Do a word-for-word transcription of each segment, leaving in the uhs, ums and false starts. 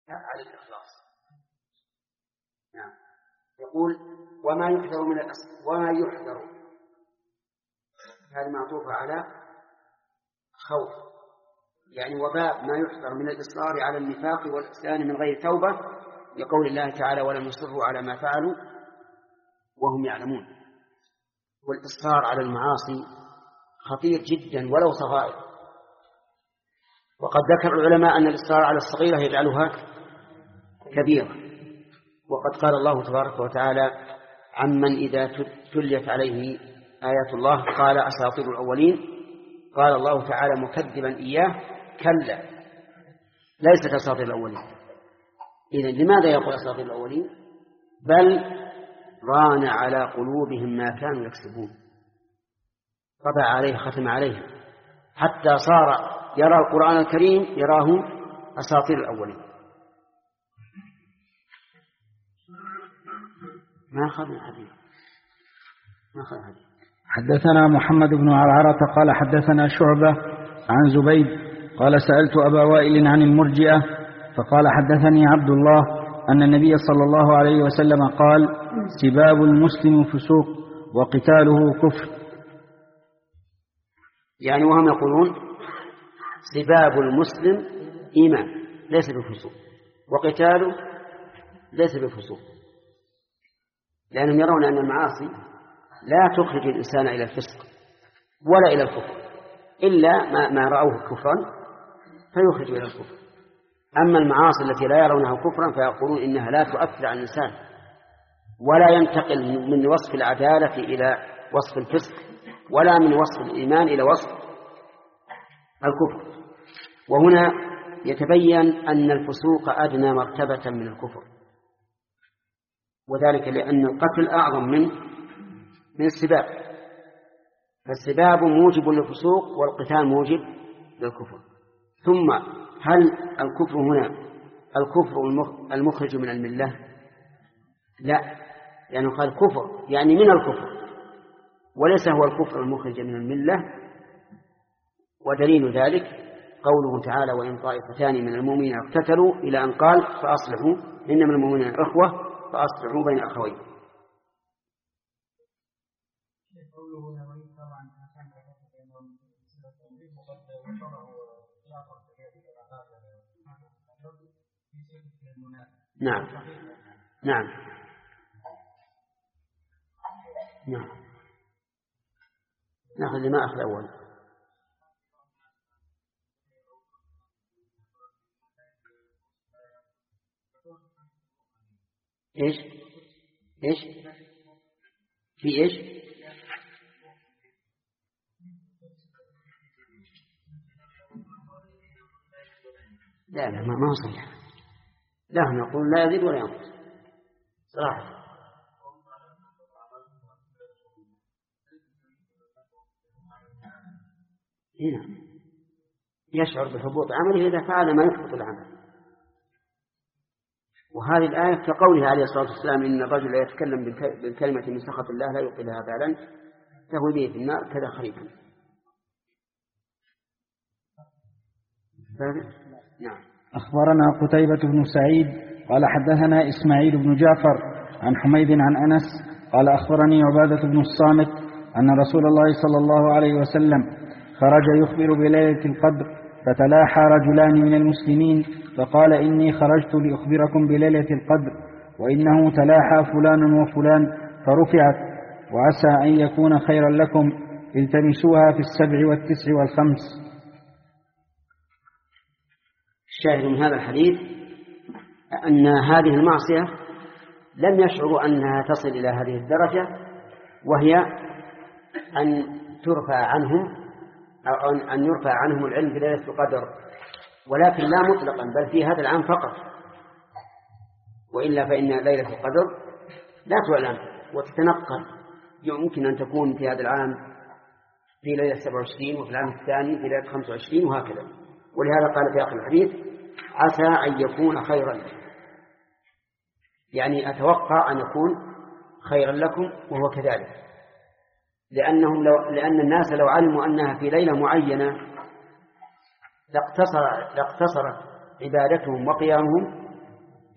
على الإخلاص. نعم. يقول وما يحذر من الأصل وما يحذر، هذه معطوفة على خوف، يعني وباب ما يحذر من الإصرار على النفاق والإسلام من غير توبة، لقول الله تعالى ولم يصروا على ما فعلوا وهم يعلمون. والإصرار على المعاصي خطير جدا ولو صغائر، وقد ذكر العلماء أن الإصرار على الصغيرة يجعلها كبيرة، وقد قال الله تبارك وتعالى عمن إذا تليت عليه آيات الله قال أساطير الأولين، قال الله تعالى مكذبا إياه كلا ليست أساطير الأولين. إذن لماذا يقول أساطير الأولين؟ بل ران على قلوبهم ما كانوا يكسبون، طبع عليه ختم عليه حتى صار يرى القرآن الكريم يراه أساطير الأولين. ما أخذنا حديث ما أخذنا حديث. حدثنا محمد بن عرعرة قال حدثنا شعبة عن زبيد قال سألت أبا وائل عن المرجئة فقال حدثني عبد الله أن النبي صلى الله عليه وسلم قال سباب المسلم فسوق وقتاله كفر. يعني وهم يقولون سباب المسلم إيمان ليس بفسوق، وقتاله ليس بفسوق، لأنهم يرون أن المعاصي لا تخرج الإنسان إلى الفسق ولا إلى الكفر إلا ما, ما رأوه كفرا فيخرج إلى الكفر. أما المعاصي التي لا يرونها كفرا فيقولون إنها لا تؤثر على الإنسان ولا ينتقل من وصف العدالة إلى وصف الفسق ولا من وصف الإيمان إلى وصف الكفر. وهنا يتبين أن الفسوق أدنى مرتبة من الكفر، وذلك لأن القتل أعظم من من السباب، فالسباب موجب للفسوق والقتال موجب للكفر. ثم هل الكفر هنا الكفر المخرج من الملة؟ لا، لأنه قال كفر يعني من الكفر وليس هو الكفر المخرج من الملة. ودليل ذلك قوله تعالى وإن طائفتان من المؤمنين اقتتلوا إلى أن قال فأصلحوا إنما المؤمنين إخوة فأصلحوا بين أخوين. نعم نعم نعم نأخذ لما أخذ أول. إيش إيش في إيش لا لا ما ما صحيح، لا نقول لا يزيد ولا ينقص صراحة. هنا يشعر بحبوط عمله إذا فعل ما يحبط العمل. وهذه الآية كقولها عليه الصلاة والسلام إن الرجل لا يتكلم بالكلمة من سخط الله لا يلقي لها بالا تهوي به في النار كذا خريفا. نعم. أخبرنا قتيبة بن سعيد قال حدثنا إسماعيل بن جعفر عن حميد عن أنس قال أخبرني عبادة بن الصامت أن رسول الله صلى الله عليه وسلم خرج يخبر بليلة القدر فتلاحى رجلان من المسلمين فقال إني خرجت لأخبركم بليلة القدر وإنه تلاحى فلان وفلان فرفعت وعسى أن يكون خيرا لكم التمسوها في السبع والتسع والخمس. الشاهد من هذا الحديث أن هذه المعصية لم يشعروا أنها تصل إلى هذه الدرجة، وهي أن ترفع عنهم أو أن يرفع عنهم العلم بليلة القدر، ولكن لا مطلقا بل في هذا العام فقط، وإلا فإن ليلة القدر لا تعلم وتتنقل، يمكن أن تكون في هذا العام في ليلة سبعة وعشرين وفي العام الثاني في ليلة خمسة وعشرين وهكذا. ولهذا قال في آخر الحديث عسى أن يكون خيرا لكم، يعني أتوقع أن يكون خيرا لكم، وهو كذلك، لأنهم لو لأن الناس لو علموا أنها في ليلة معينة لاقتصر لاقتصرت عبادتهم وقيامهم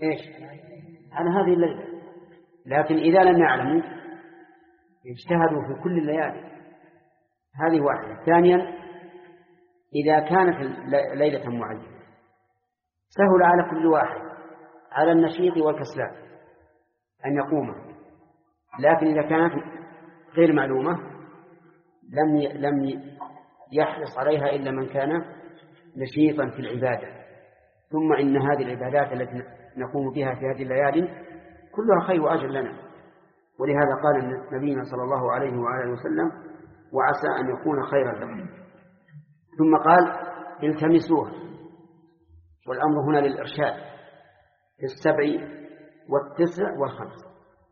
إيش على هذه الليلة. لكن إذا لم يعلموا اجتهدوا في كل الليالي. هذه واحدة. ثانيا إذا كانت ليلة معينة سهل على كل واحد على النشيط والكسلان أن يقوم، لكن إذا كانت غير معلومة لم لم يحرص عليها إلا من كان نشيطا في العبادة. ثم إن هذه العبادات التي نقوم بها في هذه الليالي كلها خير وأجر لنا، ولهذا قال نبينا صلى الله عليه وآله وسلم وعسى أن يكون خيرا لكم. ثم قال التمسوها، والأمر هنا للإرشاد في السبع والتسع والخمس،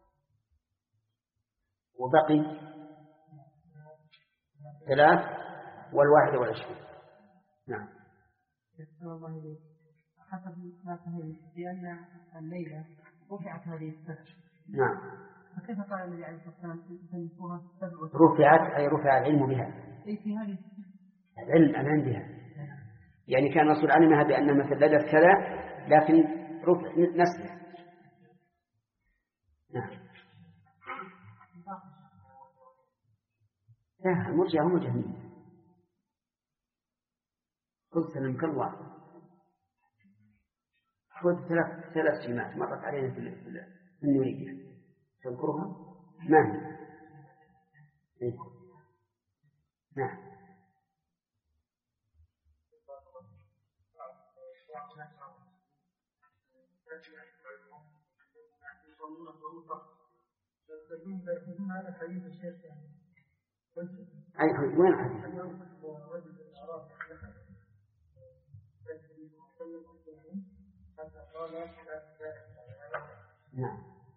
وبقي ثلاث والواحد والعشرين. نعم. حسب ما فهمت بأن الليلة رفعت هذه السبع. نعم. فكيف قال النبي عليه الصلاة والسلام تنسوها السبع؟ رفعت أي رفع العلم بها. أي في هذه العلم الآن بها، يعني كان الرسول علمها بأن مثل ليلة كذا لكن رفع نسله. نعم. لا المرجع هم جهنم. قلت سلمك الله خذ ثلاث ثلاث سمات مرت علينا في النورية تذكرها ما هي؟ إيه؟ نعم. أي وين حديث؟ نعم.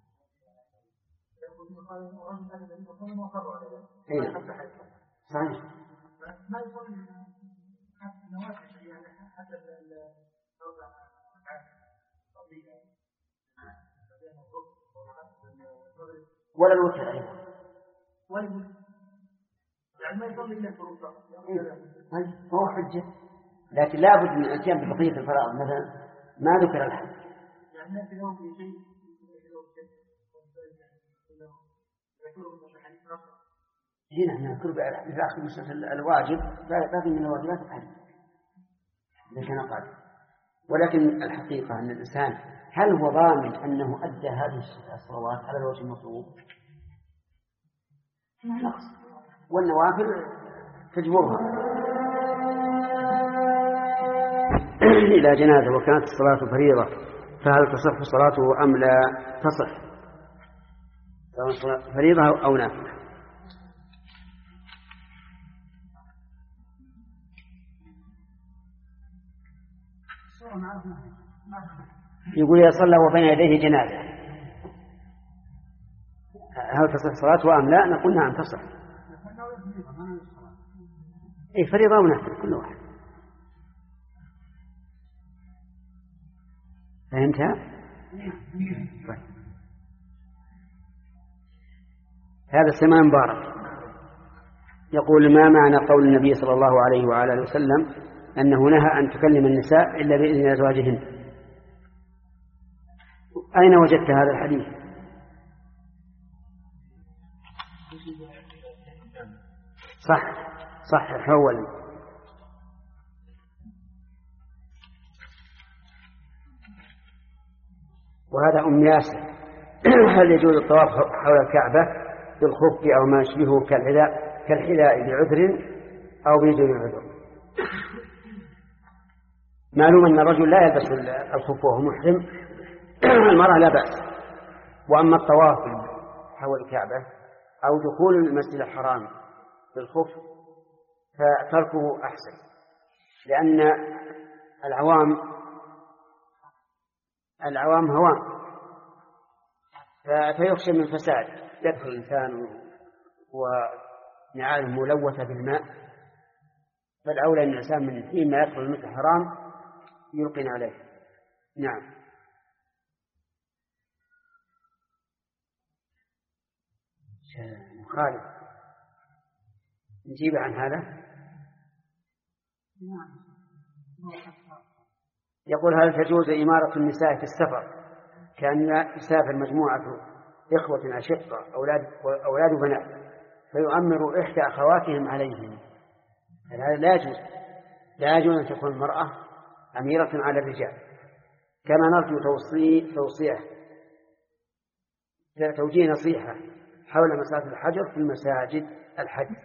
إيه. صحيح. ما يصلي حتى نوافل يعني حتى ولا الوتر أيضا. ولا يعني ما يصلي إلا الفروض. هو حجة، لكن لا بد من الاتيان ببقية الفرائض مثلا ما ذكر الحج. يعني في يوم في شيء هنا نذكر بآخر مسألة الواجب باقي من الواجبات الحج إذا كان قادر. ولكن الحقيقة أن الإنسان هل هو ضامن أنه أدى هذه الصلوات على الوجه المطلوب؟ نقص، والنوافل تجبرها. إلى جنازة وكانت الصلاة فريضة فهل تصح صلاته أم لا تصح؟ سواء فريضة أو نافلة. يقول يا صلى وبين يديه جنازة هل تصح صلاته أم لا؟ نقول نعم تصح. إيه فريضة ونافلة كل واحد. فهمتها؟ طيب. هذا السماء مبارك يقول ما معنى قول النبي صلى الله عليه وعلى آله وسلم أنه نهى أن تكلم النساء إلا بإذن أزواجهن؟ أين وجدت هذا الحديث؟ صح صح حول. وهذا أم ياسر هل يجوز الطواف حول الكعبة بالخف أو ما يشبهه كالحذاء كالحذاء بعذر أو بدون عذر؟ معلوم أن الرجل لا يلبس الخف وهو محرم، المرأة لا بأس. وأما الطواف حول الكعبة أو دخول المسجد الحرام بالخف فتركه أحسن، لأن العوام العوام هوام فيخشى من فساد، يدخل الإنسان ونعاله ملوثة بالماء، فالأولى أن الإنسان من حين ما يدخل المسجد الحرام يلقن عليه. نعم. خالد نجيب عن هذا. يقول هل تجوز إمارة النساء في السفر كان يسافر مجموعة إخوة أشقة أولاد أولاد بنات فيؤمر إحدى أخواتهم عليهم، هذا لا يجوز، لا يجوز أن تكون المرأة أميرة على الرجال. كما نرجو توصي توصيه توجيه نصيحة حول مسألة الحجر في المساجد الحج.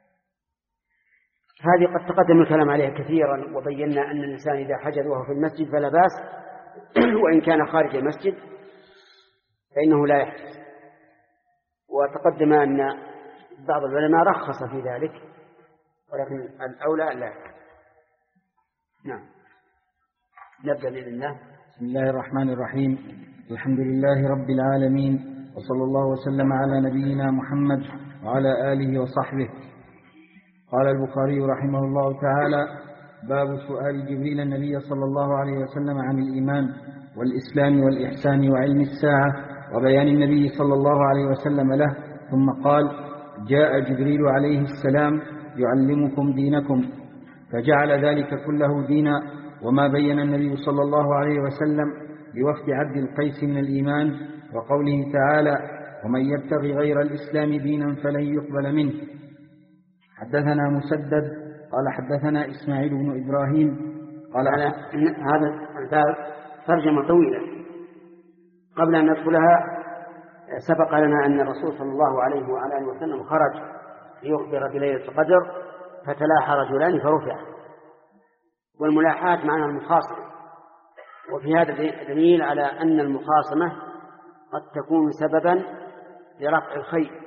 هذه قد تقدم الكلام عليها كثيرا، وبينا أن الإنسان إذا حجر وهو في المسجد فلا بأس، وإن كان خارج المسجد فإنه لا يحجز. وتقدم أن بعض العلماء رخص في ذلك، ولكن الأولى لا. نعم، نبدأ بإذن الله. بسم الله الرحمن الرحيم. الحمد لله رب العالمين، وصلى الله وسلم على نبينا محمد وعلى آله وصحبه. قال البخاري رحمه الله تعالى: باب سؤال جبريل النبي صلى الله عليه وسلم عن الإيمان والإسلام والإحسان وعلم الساعة وبيان النبي صلى الله عليه وسلم له، ثم قال: جاء جبريل عليه السلام يعلمكم دينكم، فجعل ذلك كله دينا. وما بين النبي صلى الله عليه وسلم بوفد عبد القيس من الإيمان، وقوله تعالى: ومن يبتغي غير الإسلام دينا فلن يقبل منه. حدثنا مسدد قال حدثنا إسماعيل بن إبراهيم قال هذا الباب ترجمة طويلة. قبل أن ندخلها سبق لنا أن الرسول صلى الله عليه وعلى آله وسلم خرج ليخبر بليلة القدر فتلاحى رجلان فرفع، والملاحات معنى المخاصمة، وفي هذا دليل على أن المخاصمة قد تكون سببا لرفع الخير.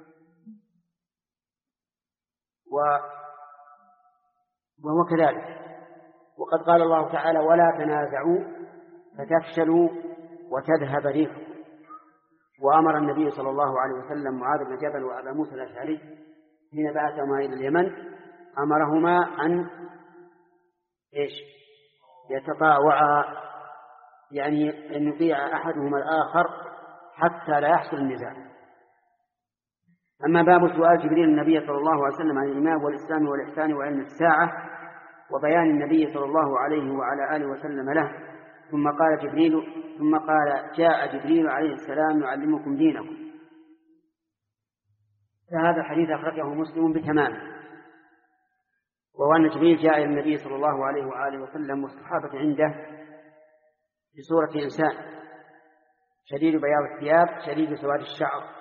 وهو كذلك، وقد قال الله تعالى: ولا تنازعوا فتفشلوا وتذهب ريحكم. وأمر النبي صلى الله عليه وسلم معاذ بن جبل وأبا موسى الأشعري حين بعثهما إلى اليمن، أمرهما أن إيش يتطاوعا، يعني أن يطيع أحدهما الآخر حتى لا يحصل النزاع. أما باب سؤال جبريل النبي صلى الله عليه وسلم عن الإيمان والإسلام والإحسان وعلم الساعة وبيان النبي صلى الله عليه وعلى آله وسلم له، ثم قال جبريل ثم قال جاء جبريل عليه السلام يعلمكم دينكم. فهذا الحديث أخرجه مسلم بتمامه، وهو أن جبريل جاء إلى النبي صلى الله عليه وآله وسلم والصحابة عنده بصورة إنسان شديد بياض الثياب شديد سواد الشعر.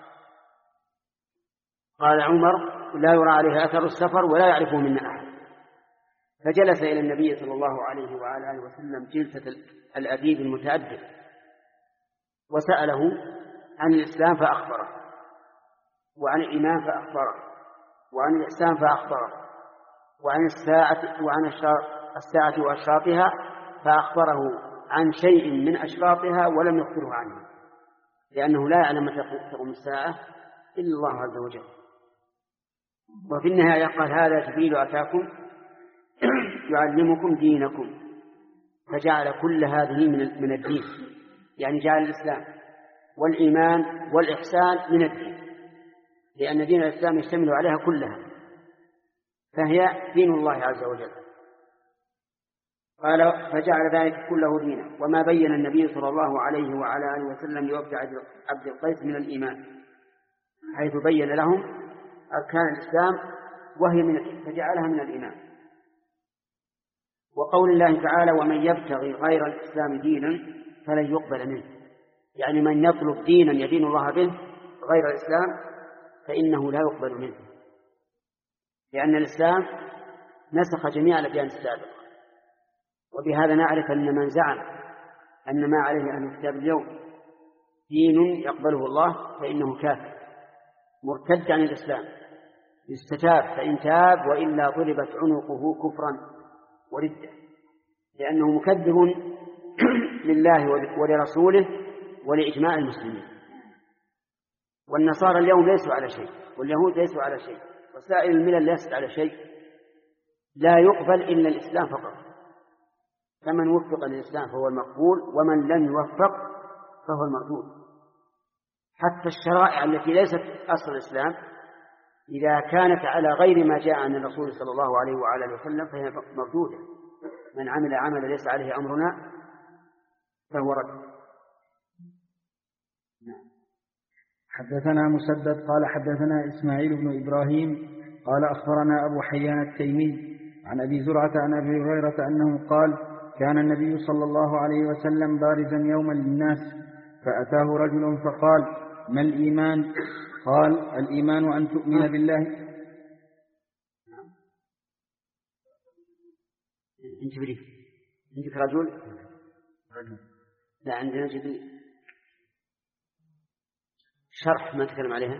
قال عمر: لا يرى عليه أثر السفر ولا يعرفه منا أحد. فجلس إلى النبي صلى الله عليه وعلى آله وسلم جلسة الأديب المتأدب، وسأله عن الإسلام فأخبره، وعن الإيمان فأخبره، وعن الإحسان فأخبره، وعن الساعة وعن الساعة وأشراطها فأخبره عن شيء من أشراطها ولم يخبره عنه، لأنه لا يعلم متى تقوم الساعة إلا الله عز وجل. وفي النهاية قال: هذا جبريل أتاكم يعلمكم دينكم. فجعل كل هذه من الدين، يعني جعل الإسلام والإيمان والإحسان من الدين، لأن دين الإسلام يشتمل عليها كلها، فهي دين الله عز وجل. قال: فجعل ذلك كله دينا. وما بين النبي صلى الله عليه وعلى آله وسلم لوفد عبد القيس من الإيمان، حيث بين لهم أركان الإسلام وهي من فجعلها من الإيمان. وقول الله تعالى: ومن يبتغي غير الإسلام دينا فلن يقبل منه، يعني من يطلب دينا يدين الله به غير الإسلام فإنه لا يقبل منه، لأن الإسلام نسخ جميع الأديان السابقة. وبهذا نعرف أن من زعم أن ما عليه أهل الكتاب اليوم دين يقبله الله فإنه كافر مرتد عن الإسلام، يستتاب فإن تاب، وإلا ضربت عنقه كفرا وردة، لأنه مكذب لله ولرسوله ولإجماع المسلمين. والنصارى اليوم ليسوا على شيء، واليهود ليسوا على شيء، وسائر الملل ليست على شيء، لا يقبل إلا الإسلام فقط. فمن وفق للإسلام فهو المقبول، ومن لم يوفق فهو المردود. حتى الشرائع التي ليست أصل الإسلام إذا كانت على غير ما جاء عن الرسول صلى الله عليه وعلى آله وسلم فهي مردودة. من عمل عمل ليس عليه أمرنا فهو رد. حدثنا مسدد قال حدثنا إسماعيل بن إبراهيم قال أخبرنا أبو حيان التيمي عن أبي زرعة عن أبي هريرة أنه قال كان النبي صلى الله عليه وسلم بارزا يوما للناس فأتاه رجل فقال ما الإيمان؟ قال الإيمان أن تؤمن بالله. انت بريف عندك رجل رجل لا عندنا جديد شرح ما تكلم عليها.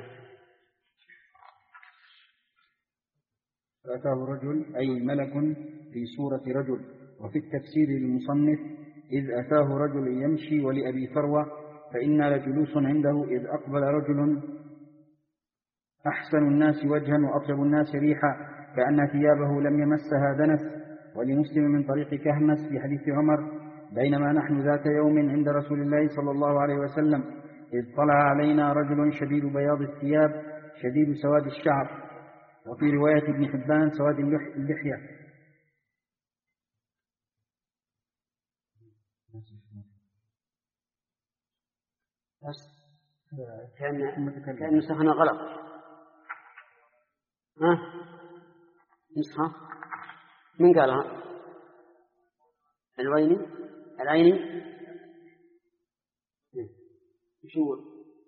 فأتاه رجل أي ملك في صورة رجل. وفي التفسير للمصنف إذ أتاه رجل يمشي ولأبي فروة فإنا لجلوس عنده إذ أقبل رجل أحسن الناس وجها وأطيب الناس ريحا كأن ثيابه لم يمسها دنس. ولمسلم من طريق كهمس في حديث عمر بينما نحن ذات يوم عند رسول الله صلى الله عليه وسلم إذ طلع علينا رجل شديد بياض الثياب شديد سواد الشعر. وفي رواية ابن حبان سواد اللحية. بس كان كان نسخنا غلط. ها نسخة من قالها؟ العيني العيني شو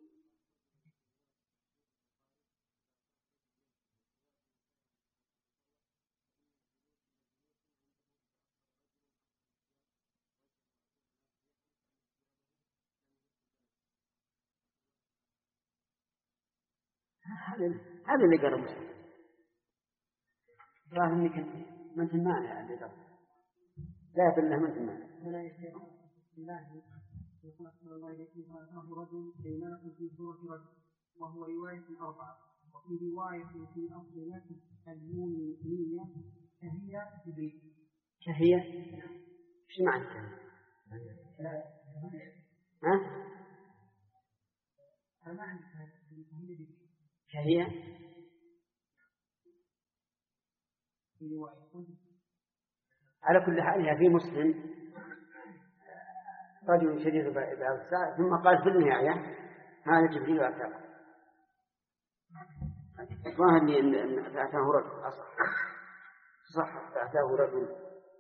هذا اللي قرب ظاهر انك ما انت مانع اللي قرب لا بالله ما انت مانع. ولا يشهد الله يقول صلى الله عليه وسلم هذا رجل بينما في سورة رجل وهو رواية أربعة. وفي رواية في أصل نفس النونية كهي جبريل. كهي ايش معنى كهي؟ ها؟ فمعنى كهي على كل حال. في مسلم رجل شديد بياض الشعر ثم قال في النهاية هذا جبريل أتاه. ظاهر لي أن فأتاه رجل أصح صح فأتاه رجل.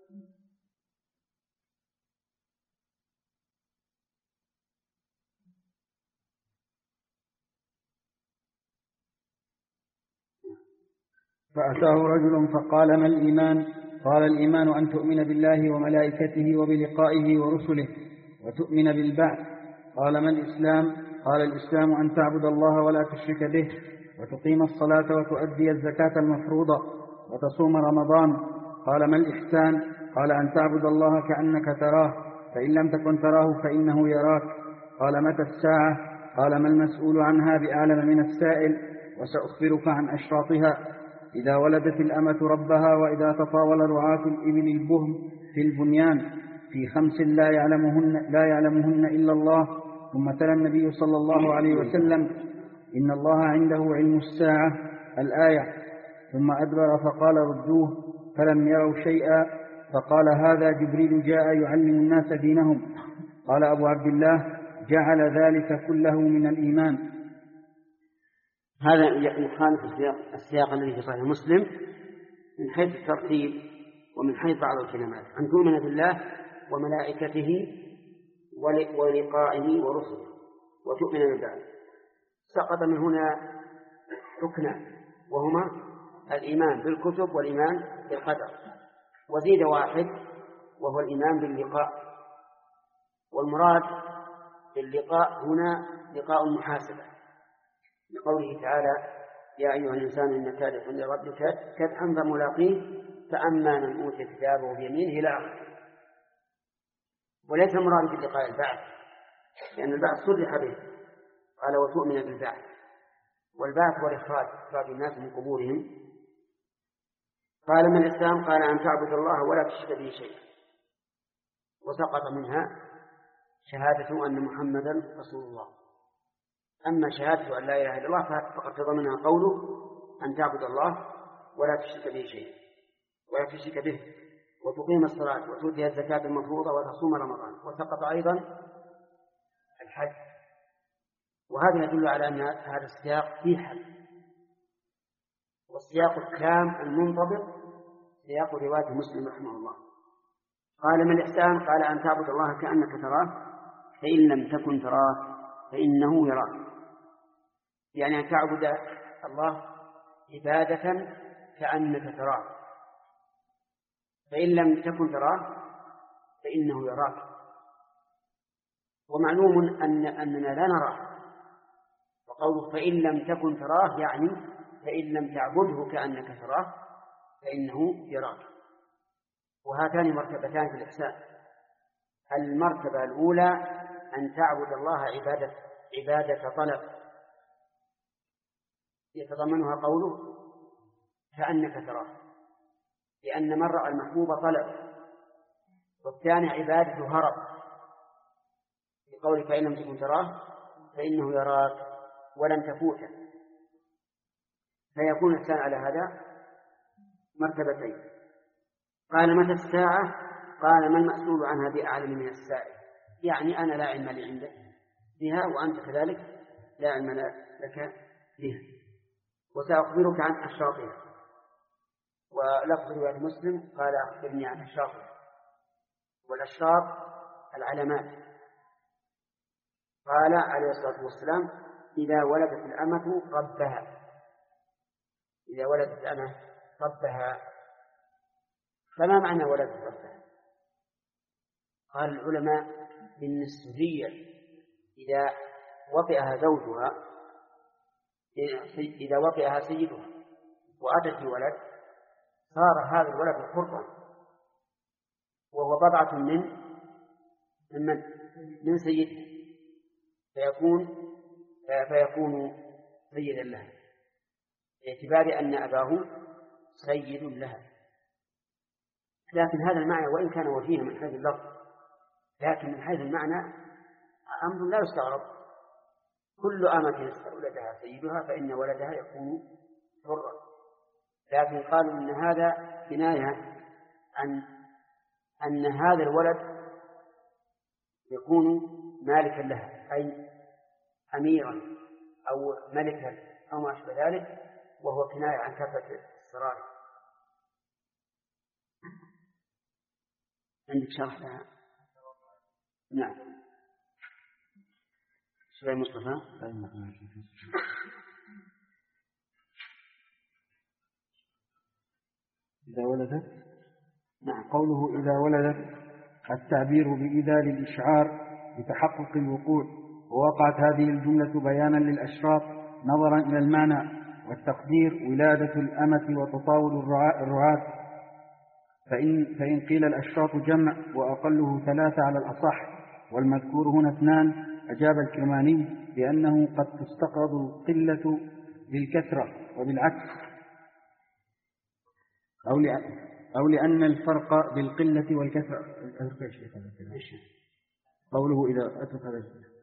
فأتاه رجل فقال ما الإيمان؟ قال الإيمان أن تؤمن بالله وملائكته وبلقائه ورسله وتؤمن بالبعث. قال ما الإسلام؟ قال الإسلام أن تعبد الله ولا تشرك به وتقيم الصلاة وتؤدي الزكاة المفروضة وتصوم رمضان. قال ما الإحسان؟ قال أن تعبد الله كأنك تراه فإن لم تكن تراه فإنه يراك. قال متى الساعة؟ قال ما المسؤول عنها بأعلم من السائل وسأخبرك عن أشراطها إذا ولدت الأمة ربها وإذا تطاول رعاة الإبل البهم في البنيان في خمس لا يعلمهن, لا يعلمهن إلا الله. ثم تلا النبي صلى الله عليه وسلم إن الله عنده علم الساعة الآية. ثم أدبر فقال ردوه فلم يروا شيئا. فقال هذا جبريل جاء يعلم الناس دينهم. قال أبو عبد الله جعل ذلك كله من الإيمان. هذا يخالف السياق الذي في صحيح مسلم من حيث الترتيب ومن حيث بعض الكلمات أن تؤمن بالله وملائكته ولقائه ورسله وتؤمن بالبعث. سقط من هنا ركنا وهما الإيمان بالكتب والإيمان بالقدر وزيد واحد وهو الإيمان باللقاء. والمراد باللقاء هنا لقاء المحاسبة لقوله تعالى يا أيها الإنسان إنك كادح لربك كدحا فملاقيه فأما من أوتي كتابه بيمينه إلى آخره. وليس المراد باللقاء البعث لأن البعث صرح به قال وتؤمن بالبعث والبعث هو الإخراج إخراج الناس من قبورهم. قال من الإسلام؟ قال أن تعبد الله ولا تشرك به شيئا. وسقط منها شهادة أن محمدا رسول الله. أما شهادة أن لا إله إلا الله فقد تضمنها قوله أن تعبد الله ولا تشرك به شيئا ولا تشرك به وتقيم الصلاة وتؤتي الزكاة المفروضة وتصوم رمضان. وسقط أيضا الحج وهذا يدل على أن هذا السياق فيه حد. والسياق الكام المنضبط سياق رواية مسلم رحمه الله. قال: ما الإحسان؟ قال: أن تعبد الله كأنك تراه فإن لم تكن تراه فإنه يراك. يعني أن تعبد الله عبادة كأنك تراه، فإن لم تكن تراه فإنه يراك. ومعلوم أن أننا لا نراه، وقوله فإن لم تكن تراه يعني فإن لم تعبده كأنك تراه فإنه يراك. وهاتان مرتبتان في الإحسان. المرتبة الأولى أن تعبد الله عبادة عبادة طلب يتضمنها قوله كأنك تراه، لأن من رأى المحبوب طلب. والثاني عبادة هرب، بقول فإن لم تكن تراه فإنه يراك ولن تفوته. فيكون الإحسان على هذا مرتبتين. قال: متى الساعة؟ قال: ما المسؤول عنها بأعلم من السائل. يعني أنا لا علم لي عندك بها، وأنت كذلك لا علم لك بها، وسأخبرك عن أشراطها. ولفظ رواية مسلم قال: أخبرني عن أشراطها. والأشراط العلامات. قال عليه الصلاة والسلام: إذا ولدت الأمة ربها. إذا ولدت الأمة ربها. فما معنى ولدت ربها؟ قال العلماء: إن السرية إذا وطئها زوجها إذا وطئها سيدها وأتت بولد صار هذا الولد حرا، وهو بضعة من من من سيدها، فيكون فيكون سيدا لها، باعتبار أن أباه سيد لها. لكن هذا المعنى وإن كان وجيها من حيث اللفظ، لكن من حيث المعنى أمر لا يستغرب. كل أمة ولدها سيدها فإن ولدها يكون حرا. لكن قالوا إن هذا كناية عن أن هذا الولد يكون مالكا لها، أي أميرا أو ملكا أو ما أشبه ذلك، وهو كناية عن كثرة السرار. عندك شرح لها؟ نعم. شوي مصطفى. إذا ولدت. نعم. قوله إذا ولدت التعبير بإذا للإشعار بتحقق الوقوع، ووقعت هذه الجملة بيانا للأشراط نظرا إلى المعنى والتقدير: ولادة الأمة وتطاول الرعاة. فإن, فإن قيل الأشراط جمع وأقله ثلاثة على الأصح، والمذكور هنا اثنان، أجاب الكرماني بأنه قد تستقرض القلة للكثرة وبالعكس، أو لأن, أو لأن الفرق بالقلة والكثرة. قوله إذا أتت هذا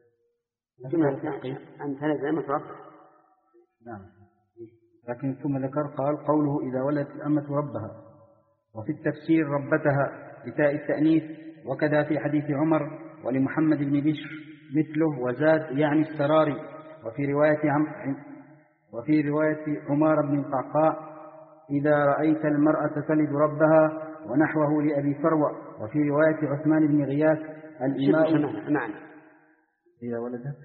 أنت هذا مترفع. نعم. لكن ثم ذكر قال: قوله إذا ولدت الأمة ربها. وفي التفسير ربتها بتاء التأنيث، وكذا في حديث عمر ولمحمد بن بشر مثله وزاد يعني السراري. وفي رواية عم وفي رواية عمر بن القعقاع: إذا رأيت المرأة تلد ربها، ونحوه لأبي فروة. وفي رواية عثمان بن غياث: الإماء. نعم. إذا ولدت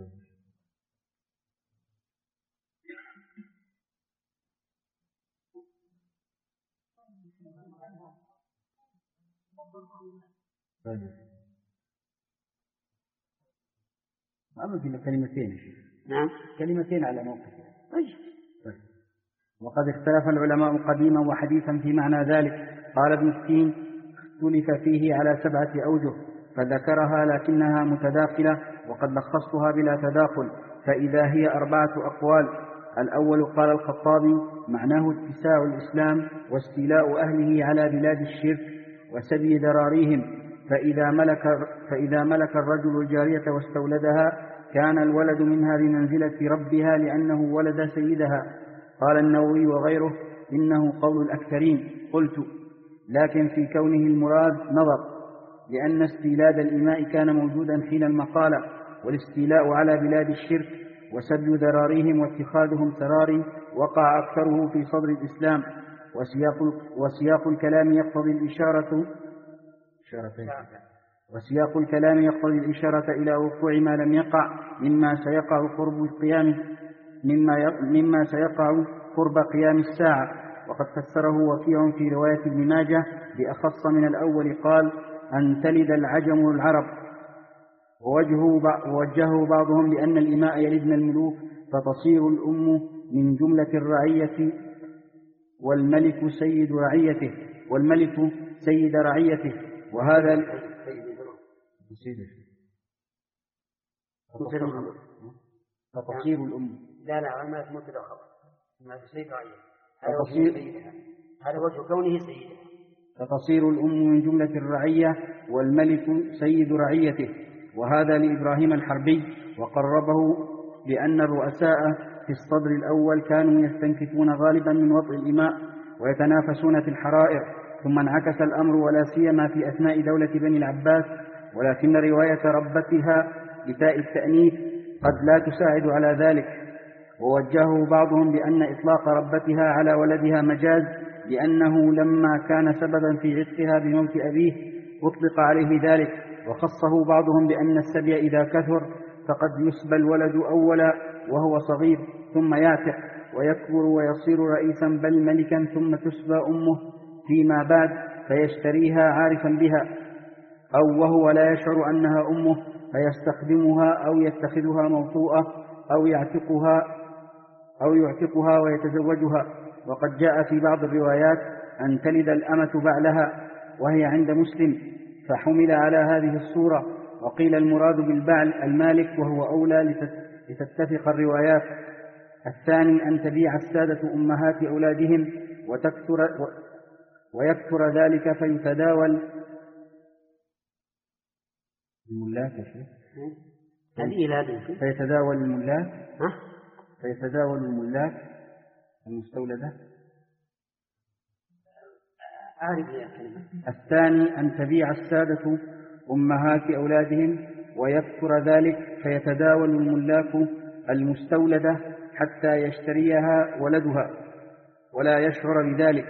أما في كلمتين. نعم. كلمتين على موقف. طيب. وقد اختلف العلماء قديما وحديثا في معنى ذلك. قال ابن السين: اختلف فيه على سبعة أوجه، فذكرها لكنها متداخلة، وقد لخصتها بلا تداخل، فإذا هي أربعة أقوال. الأول قال الخطابي: معناه اتساع الإسلام واستيلاء أهله على بلاد الشرك وسبي ذراريهم، فإذا ملك, فإذا ملك الرجل الجارية واستولدها كان الولد منها بمنزلة ربها لأنه ولد سيدها. قال النووي وغيره: إنه قول الأكثرين. قلت: لكن في كونه المراد نظر، لأن استيلاد الإماء كان موجودا حين المقالة، والاستيلاء على بلاد الشرك وسد ذراريهم واتخاذهم سراري وقع أكثره في صدر الإسلام. وسياق, وسياق الكلام يقتضي الإشارة وسياق الكلام يقتضي الإشارة إلى وقوع ما لم يقع مما سيقع قرب القيام مما مما سيقع قرب قيام الساعة. وقد فسره وكيع في رواية ابن ماجه بأخص من الأول، قال: أن تلد العجم العرب. ووجهه بعضهم بأن الإماء يلدن الملوك فتصير الأم من جملة الرعية والملك سيد رعيته والملك سيد رعيته. وهذا فتصير الأم لا لا الملك مبتدأ خبر ما سيد رعيته هذا وجه سيدها هذا وجه كونه سيدها. فتصير الأم من جملة الرعية والملك سيد رعيته. وهذا لإبراهيم الحربي، وقربه لأن الرؤساء في الصدر الأول كانوا يستنكفون غالبا من وطء الإماء ويتنافسون في الحرائر، ثم انعكس الأمر ولا سيما في أثناء دولة بني العباس، ولكن رواية ربتها بتاء التأنيث قد لا تساعد على ذلك. ووجهه بعضهم بأن إطلاق ربتها على ولدها مجاز، لأنه لما كان سببا في عتقها بموت أبيه أطلق عليه ذلك. وخصه بعضهم بأن السبي إذا كثر فقد يسبى الولد أولا وهو صغير ثم يعتق ويكبر ويصير رئيسا بل ملكا، ثم تسبى أمه فيما بعد فيشتريها عارفا بها، أو وهو لا يشعر أنها أمه فيستخدمها أو يتخذها موطوءة أو يعتقها أو يعتقها ويتزوجها. وقد جاء في بعض الروايات أن تلد الأمة بعلها، وهي عند مسلم، فحمل على هذه الصورة. وقيل المراد بالبعل المالك، وهو أولى لتتفق الروايات. الثاني أن تبيع السادة أمهات أولادهم وتكثر ويكثر ذلك فيتداول الملاك فيتداول الملاك فيتداول الملاك المستولدة. الثاني أن تبيع السادة أمهات أولادهم ويكثر ذلك فيتداول الملاك المستولدة حتى يشتريها ولدها ولا يشعر بذلك.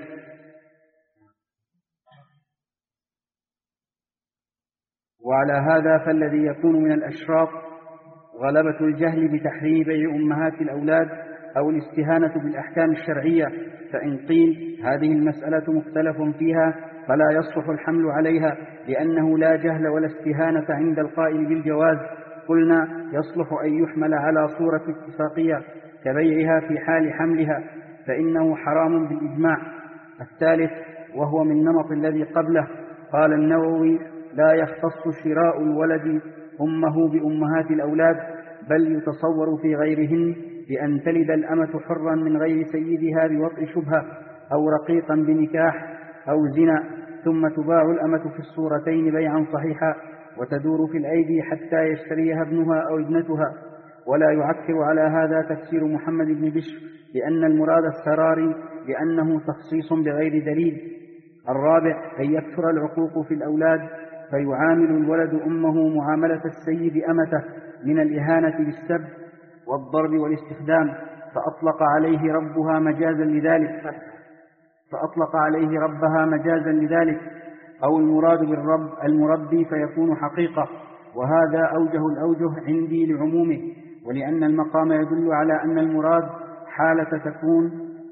وعلى هذا فالذي يكون من الأشراط غلبة الجهل بتحريم بيع أمهات الأولاد أو الاستهانة بالأحكام الشرعية. فإن قيل هذه المسألة مختلف فيها فلا يصلح الحمل عليها، لأنه لا جهل ولا استهانة عند القائل بالجواز، قلنا يصلح أن يحمل على صورة اتفاقية كبيعها في حال حملها، فإنه حرام بالإجماع. الثالث وهو من نمط الذي قبله، قال النووي: لا يختص شراء الولد أمه بأمهات الأولاد، بل يتصور في غيرهن بأن تلد الأمة حرا من غير سيدها بوطء شبهة أو رقيقا بنكاح أو زنا، ثم تباع الأمة في الصورتين بيعا صحيحا وتدور في الأيدي حتى يشتريها ابنها أو ابنتها. ولا يعكر على هذا تفسير محمد بن بشر لأن المراد السراري لأنه تخصيص بغير دليل. الرابع أن يكثر العقوق في الأولاد فيعامل الولد أمه معاملة السيد أمته من الإهانة بالسب والضرب والاستخدام، فأطلق عليه ربها مجازا لذلك فأطلق عليه ربها مجازا لذلك أو المراد بالرب المربي فيكون حقيقة. وهذا أوجه الأوجه عندي لعمومه، ولأن المقام يدل على أن المراد حالة تكون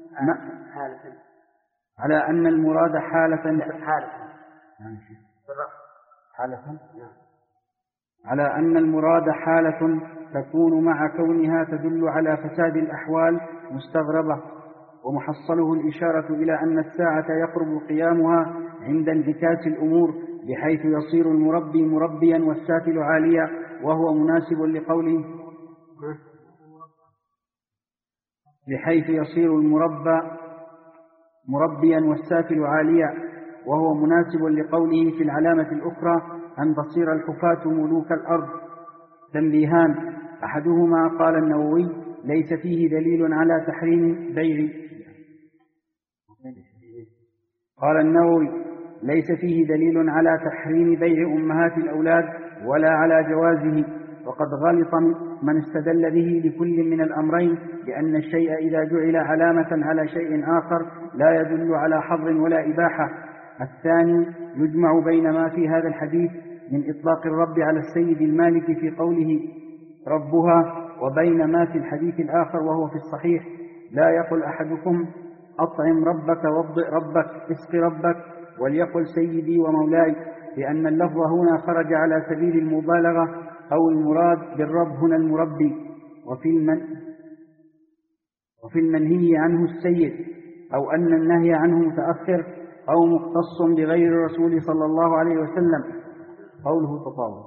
على أن المراد حالة حالة حالة على أن المراد حالة تكون مع كونها تدل على فساد الأحوال مستغربة. ومحصله الإشارة إلى أن الساعة يقرب قيامها عند انعكاس الأمور، بحيث يصير المربي مربيا والسافل عاليا، وهو مناسب لقوله بحيث يصير المربى مربيا والسافل عاليا، وهو مناسب لقوله في العلامة الأخرى أن تصير الحفاة ملوك الأرض. تنبيهان: أحدهما قال النووي: ليس فيه دليل على تحريم بيع قال النووي ليس فيه دليل على تحريم بيع أمهات الأولاد ولا على جوازه، وقد غلط من استدل به لكل من الأمرين، لأن الشيء إذا جعل علامة على شيء آخر لا يدل على حظ ولا إباحة. الثاني يجمع بين ما في هذا الحديث من إطلاق الرب على السيد المالك في قوله ربها، وبين ما في الحديث الآخر وهو في الصحيح: لا يقل أحدكم أطعم ربك وابضئ ربك اسق ربك، وليقل سيدي ومولاي، لأن اللفظ هنا خرج على سبيل المبالغة، أو المراد بالرب هنا المربي، وفي المن وفي المنهي عنه السيد، أو أن النهي عنه متأخر أو مختص بغير الرسول صلى الله عليه وسلم. قوله تطاول.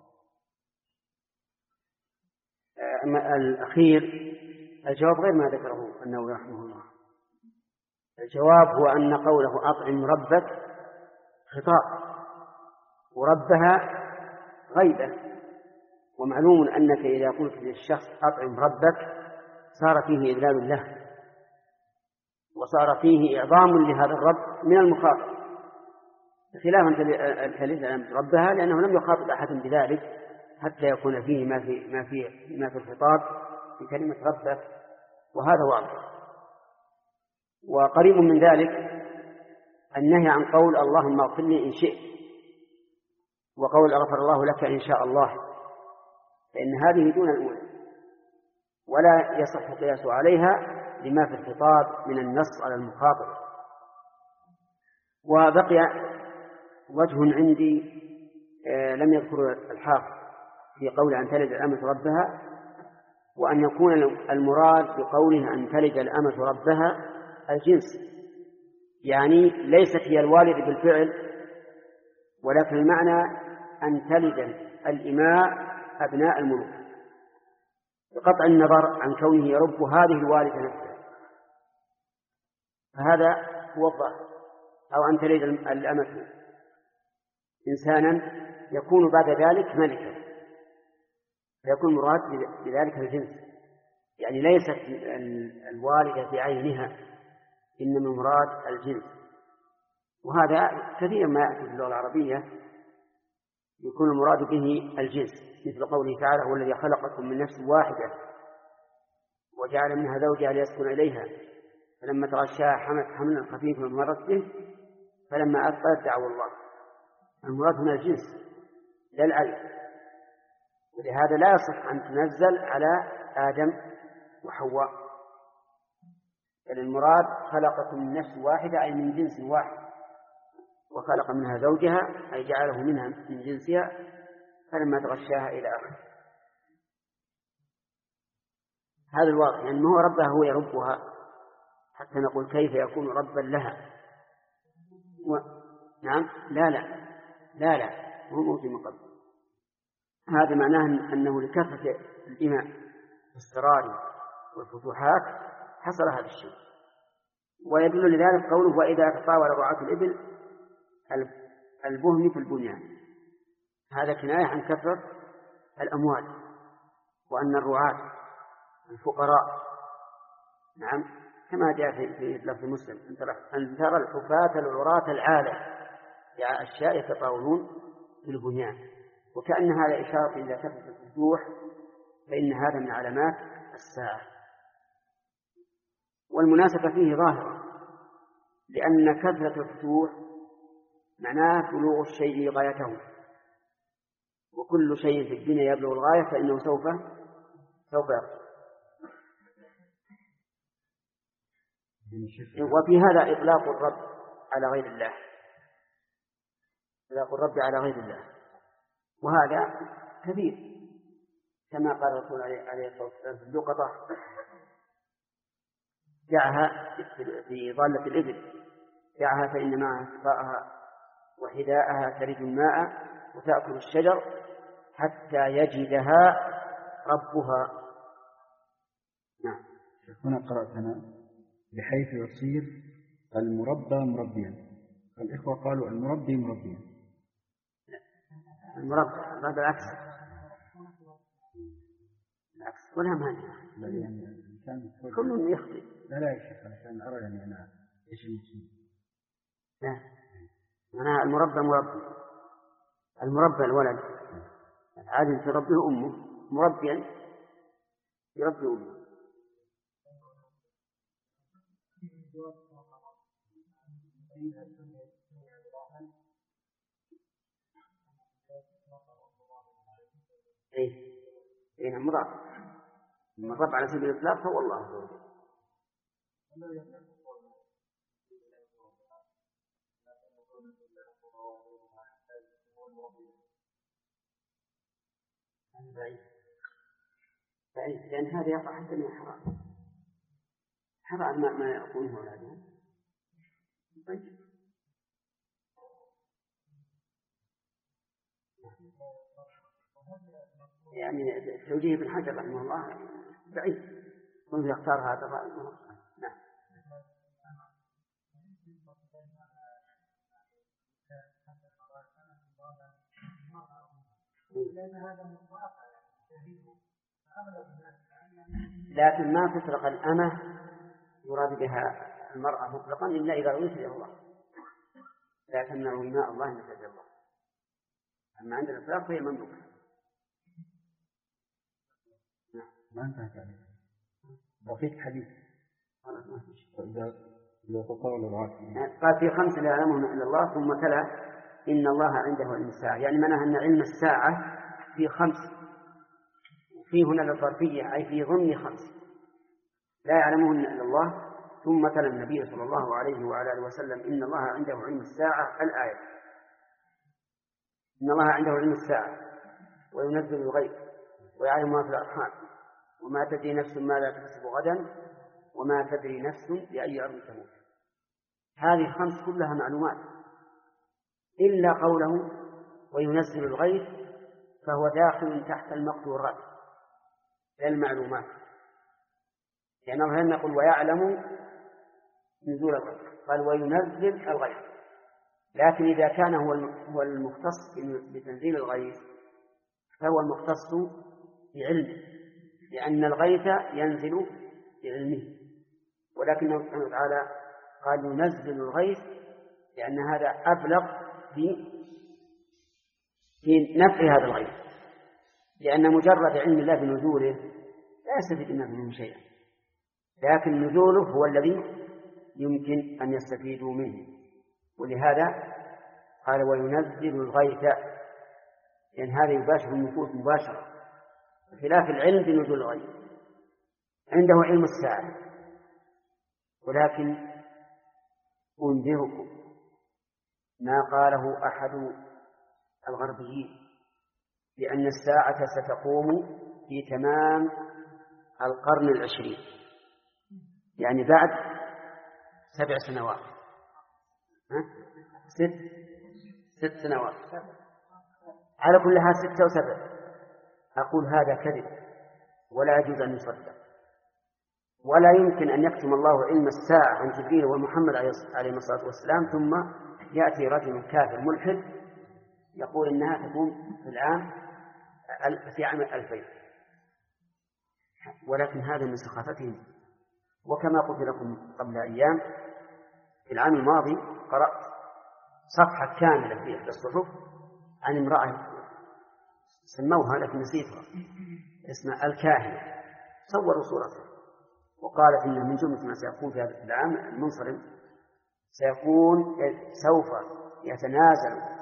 الأخير الجواب غير ما ذكره النووي رحمه الله. الجواب هو أن قوله أطعم ربك خطاب، وربها غيبة، ومعلوم أنك إذا قلت للشخص أطعم ربك صار فيه إذلال له، وصار فيه إعظام لهذا الرب من المخاطب، خلافا كلمة ربها، لأنه لم يخاطب أحد بذلك حتى يكون فيه ما في ما في ما في الخطاب في كلمة ربك، وهذا واضح. وقريب من ذلك النهي عن قول اللهم اغفر لي إن شئت، وقول غفر الله لك إن شاء الله، فإن هذه دون الأولى، ولا يصح القياس عليها لما في الخطاب من النص على المخاطب. وبقي وجه عندي آه لم يذكر الحافظ في قول أن تلد الأمة ربها، وأن يكون المراد بقوله أن تلد الأمة ربها الجنس، يعني ليست هي الوالد بالفعل، ولكن المعنى أن تلد الإماء أبناء الملوك، بقطع النظر عن كونه يرب هذه الوالدة نفسها، فهذا هو الظاهر. أو أن تلد الأمة إنسانا يكون بعد ذلك ملكا، فيكون مراد بذلك الجنس، يعني ليست الوالدة بعينها، إنما مراد الجنس. وهذا كثيرا ما يأتي في اللغة العربية يكون المراد به الجنس، مثل قوله تعالى: هو الذي خلقكم من نفس واحدة وجعل منها زوجها ليسكن إليها فلما تغشاها حملت حملا خفيفا مرت به فلما أثقلت دعوا الله. المراد هنا الجنس لا العين، ولهذا لا يصح أن تنزل على آدم وحواء، بل المراد خلقكم من نفس واحدة أي من جنس واحد، وخلق منها زوجها أي جعله منها من جنسها فلما تغشاها إلى آخره. هذا الواقع، يعني ما هو ربها هو يربها حتى نقول كيف يكون ربا لها. و... نعم لا لا لا لا هو موجود من قبل. هذا معناه أنه لكثرة الإماء والسرار والفتوحات حصل هذا الشيء. ويدل لذلك قوله: وإذا تطاول رعاة الإبل البهم في البنيان. هذا كناية عن كثرة الأموال، وأن الرعاة الفقراء، نعم كما جاء في لفظ مسلم: أن ترى الحفاة العراة العالة أشياء يتطاولون في البنيان. وكأن هذا إشارة إلى كثرة الفتوح، فإن هذا من علامات الساعة. والمناسبة فيه ظاهرة، لأن كثرة الفتوح معناه بلوغ الشيء غايته، وكل شيء في الدنيا يبلغ الغاية فإنه سوف سوف يقصر. وفي هذا إطلاق الرب على غير الله، إطلاق الرب على غير الله، وهذا كبير، كما قال الرسول عليه الصلاة والسلام في اللقطة: دعها في ضالة الإبل، دعها فإن معها سقاءها وحذاءها ترد الماء وتأكل الشجر حتى يجدها ربها. نعم. هنا قرأت أنا بحيث يصير المربى مربيا، فالإخوة قالوا المربي مربيا. المربى هذا العكس، العكس ولا مانع، كل يخطئ. لا لا يا شيخ، عشان أرى يعني أنا إيش المقصود. لا، أنا المربى مربي، المربى الولد، عادة تربيه أمه مربيا يربي أمه. إيه إيه مضاف مضاف على سبيل الإطلاق فهو الله عز وجل. بعيد بعيد لأن هذا يقع حتى من الحرام حرام ما, ما يأكله أولادهم. طيب يعني توجيه ابن حجر رحمه الله بعيد كنت يختار هذا الرأي. نعم. لكن ما تطلق الأمة يراد بها المرأة مطلقا إلا إذا رؤيت إلى الله، لكن إماء الله نتجه الله. أما عند الإطلاق فهي مملوكة. ما انتهت عليه بقيت حديث إذا إذا تطاول العاقل. قال في خمس لا يعلمهم إلا الله ثم تلا إن الله عنده علم الساعة، يعني معناها أن علم الساعة في خمس، في هنا للظرفية أي في ضمن خمس لا يعلمهن إلا الله. ثم تلا النبي صلى الله عليه وعلى آله وسلم إن الله عنده علم الساعة الآية. إن الله عنده علم الساعة وينزل الغيث ويعلم ما في الأرحام وما تدري نفس ماذا تكسب غدا وما تدري نفس بأي أرض تموت. هذه الخمس كلها معلومات إلا قوله وينزل الغيث فهو داخل تحت المقدورات المعلومات، لأنه يعني لم يقل ويعلم نزول الغيث، قال وينزل الغيث. لكن إذا كان هو المختص بتنزيل الغيث فهو المختص بعلمه، لأن الغيث ينزل بعلمه، ولكنه سبحانه وتعالى قال ينزل الغيث لأن هذا أبلغ في في نفع هذا الغيث، لأن مجرد علم الله بنزوله لا يستفيد الناس منه شيئا، لكن نزوله هو الذي يمكن أن يستفيدوا منه. ولهذا قال وينزل الغيث، لأن هذا يباشر النفوس مباشرة بخلاف العلم بنزول الغيث. عنده علم الساعة، ولكن أنذركم ما قاله أحد الغربيين لأن الساعة ستقوم في تمام القرن العشرين، يعني بعد سبع سنوات ها؟ ست ست سنوات على كل حال ستة وسبع. أقول هذا كذب ولا يجوز أن يصدق، ولا يمكن أن يكتم الله علم الساعة عن جبريل ومحمد عليه الصلاة والسلام ثم يأتي رجل كافر ملحد يقول إنها تكون في العام في عام الألفين، ولكن هذا من سخافتهم. وكما قلت لكم قبل أيام في العام الماضي قرأت صفحة كاملة في إحدى الصحف عن امرأة سموها لكن نسيتها اسمها الكاهنة، صوروا صورتها وقالت إن من جملة ما سيكون في هذا العام المنصرم سيكون سوف يتنازل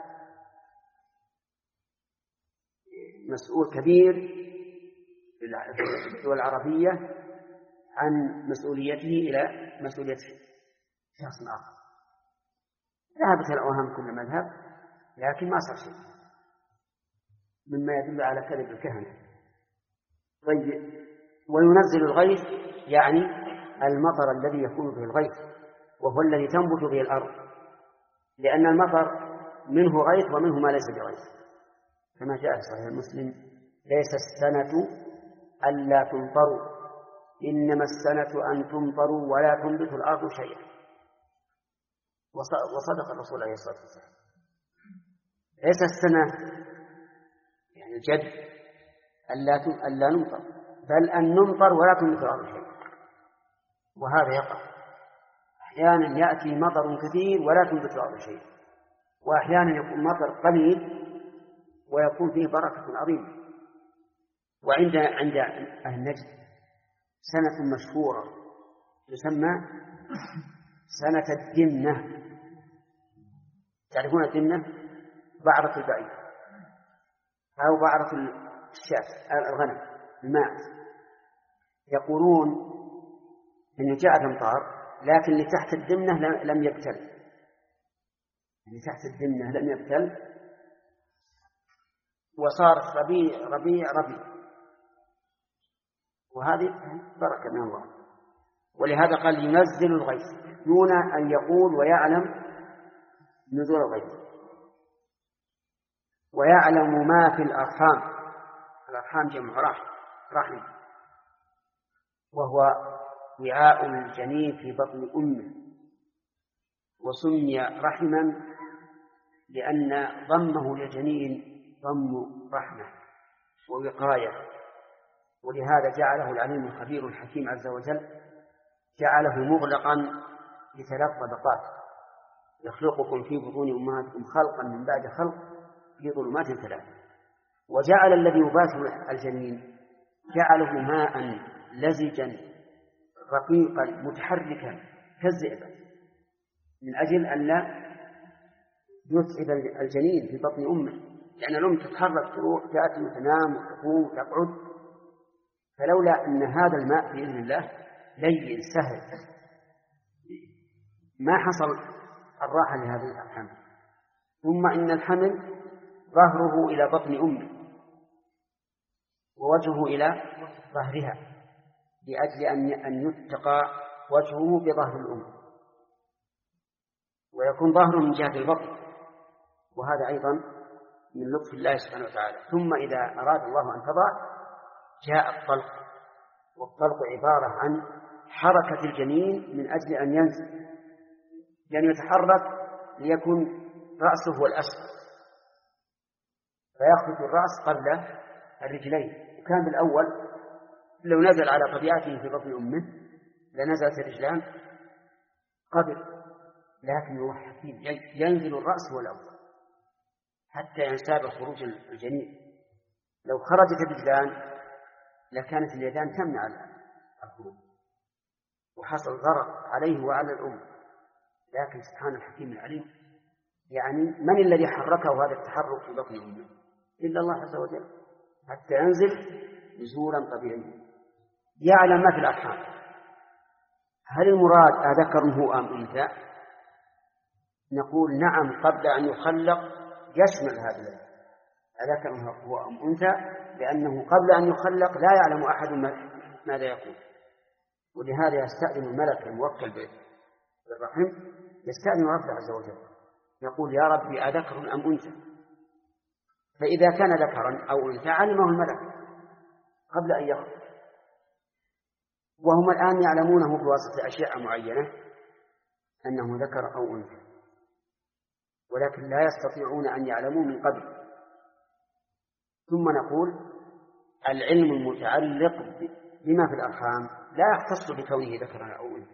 مسؤول كبير في الدول العربية عن مسؤوليته إلى مسؤولية شخص آخر. ذهبت الأوهام كل مذهب، لكن ما صار شيء مما يدل على كذب الكهنة. طيب وينزل الغيث يعني المطر الذي يكون به الغيث وهو الذي تنبت به الأرض، لأن المطر منه غيث ومنه ما ليس بغيث، كما جاء في صحيح مسلم ليس السنة ألا تمطروا إنما السنة أن تمطروا ولا تنبت الأرض شيئا. وصدق الرسول عليه الصلاة والسلام. ليس السنة يعني الجد ألا ألا نمطر، بل أن نمطر ولا تنبت الأرض شيئا. وهذا يقع أحيانا يأتي مطر كثير ولا تنبت الأرض شيئا، وأحيانا يكون مطر قليل ويكون فيه بركة عظيمة. وعند عند أهل نجد سنة مشهورة تسمى سنة الدمنة. تعرفون الدمنة؟ بعرة البعير أو بعرة الشاة الغنم الماعز. يقولون إن جاءت أمطار لكن لتحت الدمنة لم يبتل، لتحت الدمنة لم يبتل وصار ربيع ربيع ربيع، وهذه بركة من الله. ولهذا قال ينزل الغيث دون أن يقول ويعلم نزول الغيث. ويعلم ما في الأرحام، الأرحام جمع رحم رحم وهو وعاء الجنين في بطن أمه، وسمي رحما لأن ضمه للجنين ضم رحمة ووقاية. ولهذا جعله العليم الخبير الحكيم عز وجل جعله مغلقا بثلاث طبقات: يخلقكم في بطون أمهاتكم خلقا من بعد خلق في ظلمات ثلاث. وجعل الذي يبات الجنين جعله ماء لزجا رقيقا متحركا كالزئبق من أجل أن لا يتعب الجنين في بطن أمه، لأن الأم تتحرك تروح تأتي وتنام وتقوم وتقعد. فلولا أن هذا الماء بإذن الله لين سهل ما حصل الراحة لهذه الأرحام. ثم إن الحمل ظهره إلى بطن أمه ووجهه إلى ظهرها لأجل أن يتقى وجهه بظهر الأم ويكون ظهره من جهة البطن، وهذا أيضا من لطف الله سبحانه وتعالى. ثم إذا أراد الله أن تضع جاء الطلق، والطلق عبارة عن حركة الجنين من أجل أن ينزل، يعني يتحرك ليكون رأسه هو الأسفل فيخرج الرأس قبل الرجلين. وكان بالأول لو نزل على طبيعته في بطن أمه لنزلت الرجلان قبل، لكن هو حكيم ينزل الرأس هو الأول حتى ينساب خروج الجنين. لو خرجت الرجلان لكانت اليدان تمنع الخروج وحصل ضرر عليه وعلى الأم. لكن سبحان الحكيم العليم، يعني من الذي حركه هذا التحرك في بطن أمه إلا الله عز وجل حتى ينزل نزولا طبيعيا. يعلم ما في الأرحام. هل المراد أذكر هو أم أنثى؟ نقول نعم، قبل أن يخلق يشمل هذا أذكر هو أم أنثى، لأنه قبل أن يخلق لا يعلم أحد ماذا يقول. ولهذا يستأذن الملك الموكل بالرحم يستأذن ربه عز وجل يقول يا ربي أذكر أم أنثى؟ فإذا كان ذكرا أو أنثى علمه الملك قبل أن يخلق. وهم الآن يعلمونه بواسطة أشياء معينة أنه ذكر أو أنثى، ولكن لا يستطيعون أن يعلموا من قبل. ثم نقول العلم المتعلق بما في الأرحام لا يختص بكونه ذكرا أو أنثى،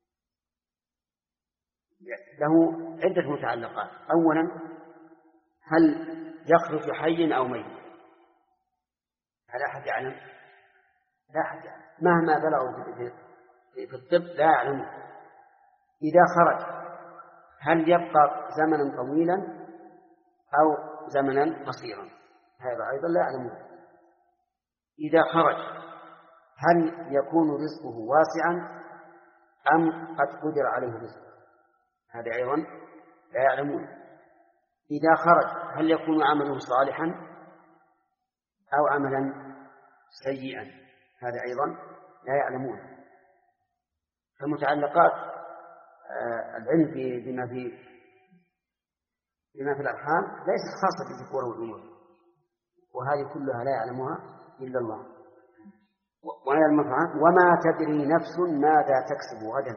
له عدة متعلقات. أولا هل يخرج حي أو ميت؟ هل أحد يعلم؟ لا أحد يعلم، مهما بلغوا في الطب لا يعلمون. إذا خرج هل يبقى زمنا طويلا أو زمنا قصيرا؟ هذا أيضا لا يعلمون. إذا خرج هل يكون رزقه واسعا أم قد قدر عليه رزقه؟ هذا أيضا لا يعلمون. إذا خرج هل يكون عمله صالحا أو عملا سيئا؟ هذا أيضا لا يعلمون. فمتعلقات العلم بما في بما في الأرحام ليست خاصة بالذكور والأنوثة، وهذه كلها لا يعلمها إلا الله. وهي المفعول وما تدري نفس ماذا تكسب غدا.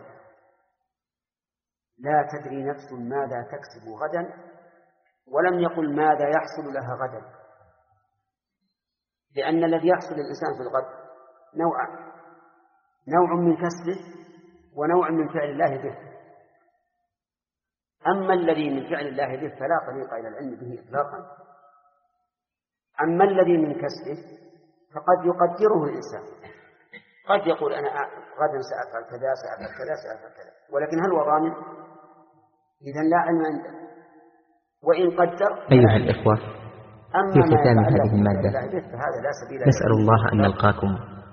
لا تدري نفس ماذا تكسب غدا، ولم يقل ماذا يحصل لها غدا، لأن الذي يحصل للإنسان في الغد نوعان: نوع من كسبه ونوع من فعل الله به. أما الذي من فعل الله به فلا طريق إلى العلم به إطلاقا، أما الذي من كسبه فقد يقدره الإنسان، قد يقول أنا غدا سأفعل كذا سأفعل كذا سأفعل كذا، ولكن هل هو ضامن؟ إذن لا علم عنده. وإن قدر أيها الإخوة، في ختام هذه المادة فهذا لا سبيل نسأل الله أن نلقاكم